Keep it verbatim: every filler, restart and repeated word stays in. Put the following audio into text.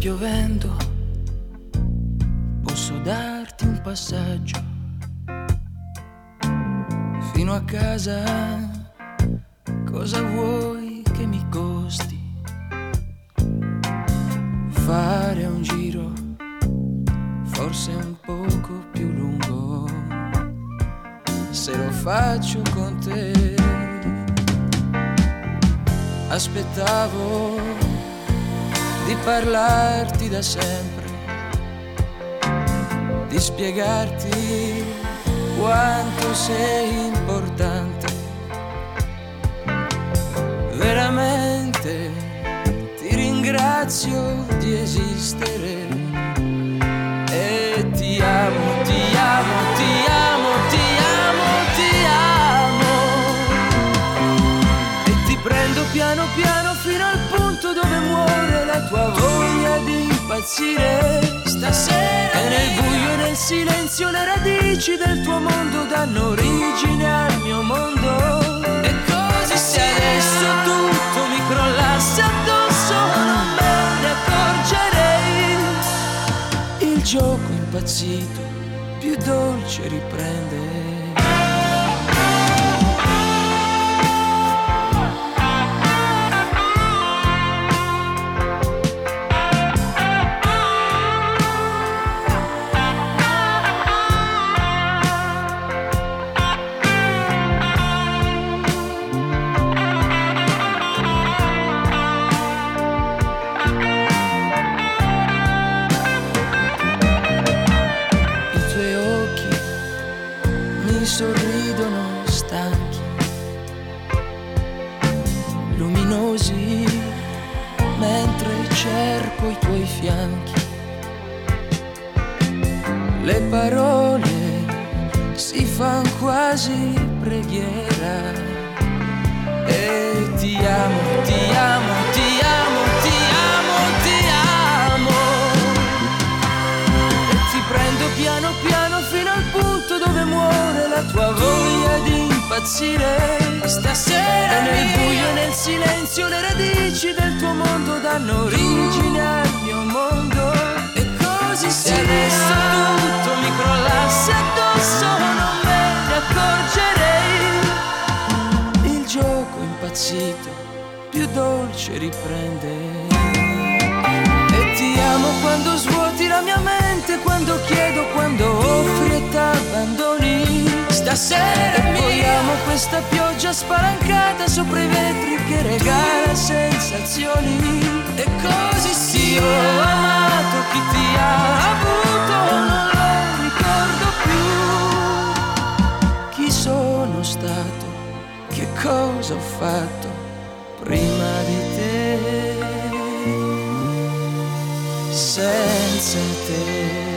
piovendo, posso darti un passaggio fino a casa. Cosa vuoi che mi costi? Fare un giro, forse un poco più lungo, se lo faccio con te. Aspettavo di parlarti da sempre, di spiegarti quanto sei importante. Veramente ti ringrazio di esistere e ti amo, ti amo, ti amo, ti amo, ti amo. E ti prendo piano piano fino al punto dove muore la tua voglia di impazzire. Stasera e nel buio e nel silenzio le radici del tuo mondo danno origine al mio mondo. E così se adesso tutto mi crollasse addosso non me ne accorgerei. Il gioco impazzito più dolce riprende. Sorridono stanchi, luminosi, mentre cerco i tuoi fianchi. Le parole si fan quasi preghiera. E ti amo, ti amo, ti amo, ti amo, ti amo. E ti prendo piano piano fino al punto dove muore la tua voglia di impazzire. Stasera e nel buio e nel silenzio le radici del tuo mondo danno origine al mio mondo. E così se adesso tutto mi crollasse addosso non me ne accorgerei. Il gioco impazzito più dolce riprende. E ti amo quando svuoti la mia mente, quando chiedo, quando offri e t'abbandoni. Stasera poi amo questa pioggia spalancata sopra i vetri che regala sensazioni. E così sì, ho amato chi ti ha avuto, non lo ricordo più. Chi sono stato, che cosa ho fatto prima di te, senza te.